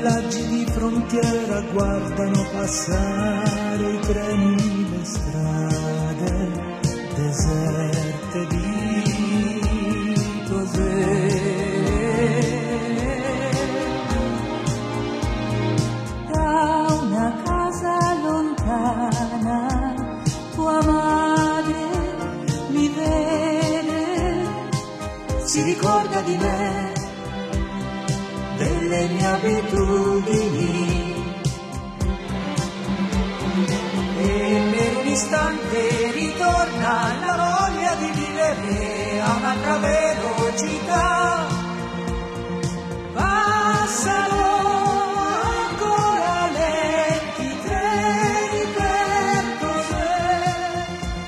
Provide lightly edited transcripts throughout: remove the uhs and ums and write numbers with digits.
villaggi di frontiera guardano passare i treni, le strade deserte di cos'è. Da una casa lontana tua madre mi vede, si ricorda di me, delle mie abitudini, e per un istante ritorna la voglia di vivere a un'altra velocità. Passano ancora lenti treni per cos'è.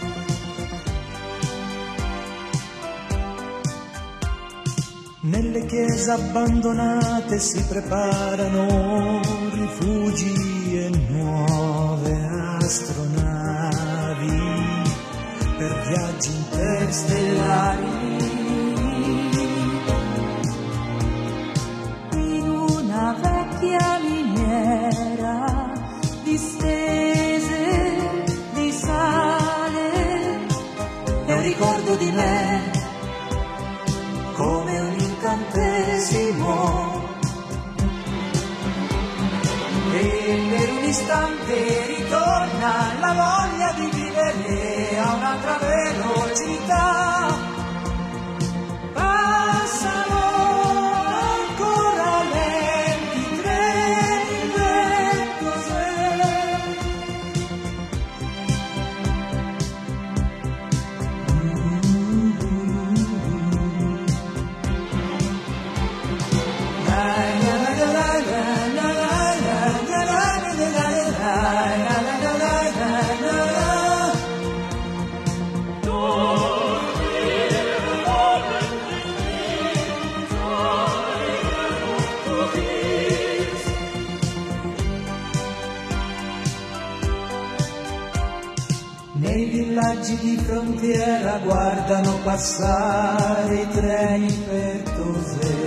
Nelle chiese abbandonate si preparano rifugi e nuove astronavi per viaggi interstellari. in una vecchia miniera distese di sale, È un ricordo di me, come un incantesimo, e per un istante ritorna la voglia di vivere a un'altra velocità. Passano ancora lenti treni per cos'è. Nei villaggi di frontiera guardano passare i treni per cos'è.